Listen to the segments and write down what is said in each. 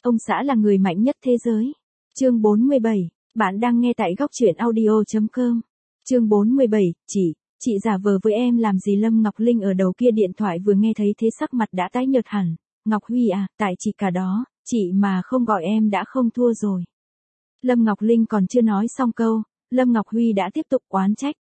Ông xã là người mạnh nhất thế giới. Chương 47. Bạn đang nghe tại góc truyện audio.com. Chương 47. Chị giả vờ với em làm gì? Lâm Ngọc Linh ở đầu kia điện thoại vừa nghe thấy thế sắc mặt đã tái nhợt hẳn. Ngọc Huy à, tại chị cả đó, chị mà không gọi em đã không thua rồi. Lâm Ngọc Linh còn chưa nói xong câu, Lâm Ngọc Huy đã tiếp tục oán trách.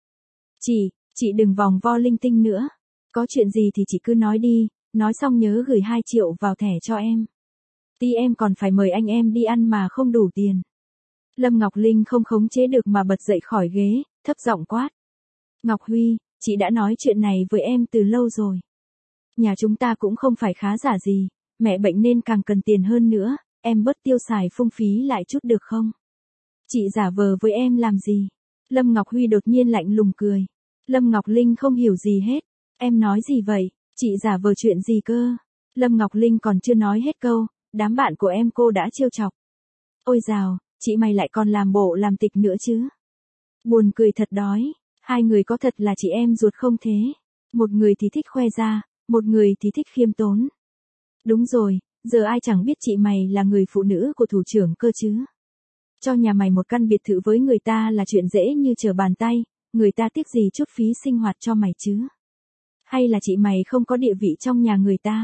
Chị đừng vòng vo linh tinh nữa. Có chuyện gì thì chị cứ nói đi, nói xong nhớ gửi 2 triệu vào thẻ cho em. Tí em còn phải mời anh em đi ăn mà không đủ tiền. Lâm Ngọc Linh không khống chế được mà bật dậy khỏi ghế, thấp giọng quát. Ngọc Huy, chị đã nói chuyện này với em từ lâu rồi. Nhà chúng ta cũng không phải khá giả gì, mẹ bệnh nên càng cần tiền hơn nữa, em bớt tiêu xài phung phí lại chút được không? Chị giả vờ với em làm gì? Lâm Ngọc Huy đột nhiên lạnh lùng cười. Lâm Ngọc Linh không hiểu gì hết. Em nói gì vậy? Chị giả vờ chuyện gì cơ? Lâm Ngọc Linh còn chưa nói hết câu, đám bạn của em cô đã trêu chọc. Ôi dào, chị mày lại còn làm bộ làm tịch nữa chứ? Buồn cười thật đói, hai người có thật là chị em ruột không thế? Một người thì thích khoe ra, một người thì thích khiêm tốn. Đúng rồi, giờ ai chẳng biết chị mày là người phụ nữ của thủ trưởng cơ chứ? Cho nhà mày một căn biệt thự với người ta là chuyện dễ như trở bàn tay, người ta tiếc gì chút phí sinh hoạt cho mày chứ? Hay là chị mày không có địa vị trong nhà người ta?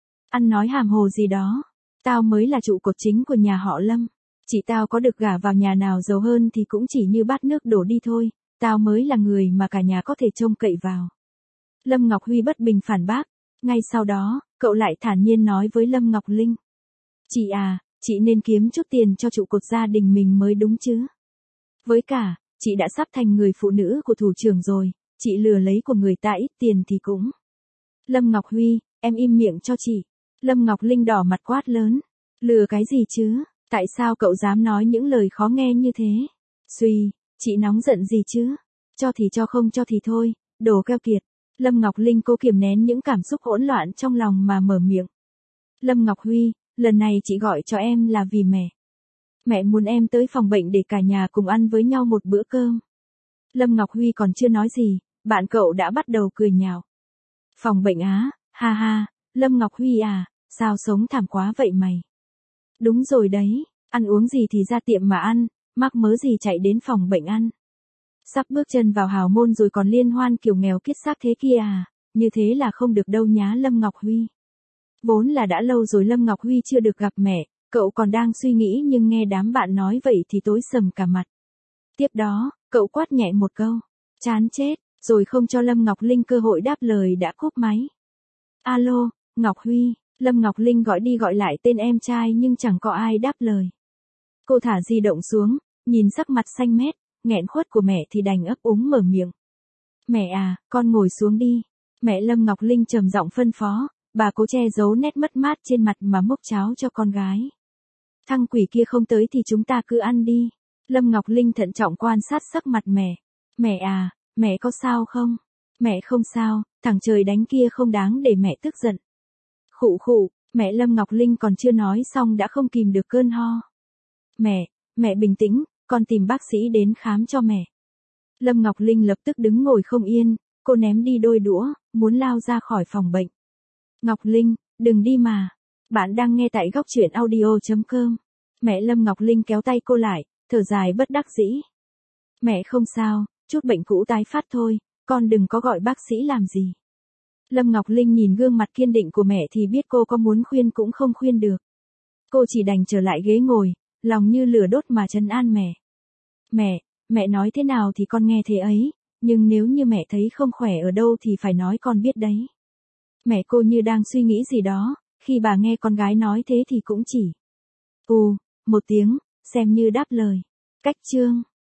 Ăn nói hàm hồ gì đó, tao mới là trụ cột chính của nhà họ Lâm. Chị tao có được gả vào nhà nào giàu hơn thì cũng chỉ như bát nước đổ đi thôi, tao mới là người mà cả nhà có thể trông cậy vào. Lâm Ngọc Huy bất bình phản bác, ngay sau đó, cậu lại thản nhiên nói với Lâm Ngọc Linh. Chị à, chị nên kiếm chút tiền cho trụ cột gia đình mình mới đúng chứ. Với cả, chị đã sắp thành người phụ nữ của thủ trưởng rồi, chị lừa lấy của người ta ít tiền thì cũng. Lâm Ngọc Huy, em im miệng cho chị. Lâm Ngọc Linh đỏ mặt quát lớn. Lừa cái gì chứ? Tại sao cậu dám nói những lời khó nghe như thế? Suy, chị nóng giận gì chứ? Cho thì cho, không cho thì thôi, đồ keo kiệt. Lâm Ngọc Linh cố kiềm nén những cảm xúc hỗn loạn trong lòng mà mở miệng. Lâm Ngọc Huy, lần này chị gọi cho em là vì mẹ. Mẹ muốn em tới phòng bệnh để cả nhà cùng ăn với nhau một bữa cơm. Lâm Ngọc Huy còn chưa nói gì, bạn cậu đã bắt đầu cười nhạo. Phòng bệnh á, ha ha, Lâm Ngọc Huy à, sao sống thảm quá vậy mày? Đúng rồi đấy, ăn uống gì thì ra tiệm mà ăn, mắc mớ gì chạy đến phòng bệnh ăn. Sắp bước chân vào hào môn rồi còn liên hoan kiểu nghèo kiết xác thế kia à, như thế là không được đâu nhá Lâm Ngọc Huy. Vốn là đã lâu rồi Lâm Ngọc Huy chưa được gặp mẹ, cậu còn đang suy nghĩ nhưng nghe đám bạn nói vậy thì tối sầm cả mặt. Tiếp đó, cậu quát nhẹ một câu, chán chết, rồi không cho Lâm Ngọc Linh cơ hội đáp lời đã cúp máy. Alo, Ngọc Huy, Lâm Ngọc Linh gọi đi gọi lại tên em trai nhưng chẳng có ai đáp lời. Cô thả di động xuống, nhìn sắc mặt xanh mét, nghẹn khuất của mẹ thì đành ấp úng mở miệng. Mẹ à, con ngồi xuống đi. Mẹ Lâm Ngọc Linh trầm giọng phân phó, bà cố che giấu nét mất mát trên mặt mà múc cháo cho con gái. Thằng quỷ kia không tới thì chúng ta cứ ăn đi. Lâm Ngọc Linh thận trọng quan sát sắc mặt mẹ. Mẹ à, mẹ có sao không? Mẹ không sao, thằng trời đánh kia không đáng để mẹ tức giận. Khụ khụ, mẹ Lâm Ngọc Linh còn chưa nói xong đã không kìm được cơn ho. Mẹ bình tĩnh, con tìm bác sĩ đến khám cho mẹ. Lâm Ngọc Linh lập tức đứng ngồi không yên, cô ném đi đôi đũa, muốn lao ra khỏi phòng bệnh. Ngọc Linh, đừng đi mà. Bạn đang nghe tại góc truyện audio.com. Mẹ Lâm Ngọc Linh kéo tay cô lại, thở dài bất đắc dĩ. Mẹ không sao, chút bệnh cũ tái phát thôi, con đừng có gọi bác sĩ làm gì. Lâm Ngọc Linh nhìn gương mặt kiên định của mẹ thì biết cô có muốn khuyên cũng không khuyên được. Cô chỉ đành trở lại ghế ngồi, lòng như lửa đốt mà trấn an mẹ. Mẹ nói thế nào thì con nghe thế ấy, nhưng nếu như mẹ thấy không khỏe ở đâu thì phải nói con biết đấy. Mẹ cô như đang suy nghĩ gì đó, khi bà nghe con gái nói thế thì cũng chỉ một tiếng, xem như đáp lời. Cách chương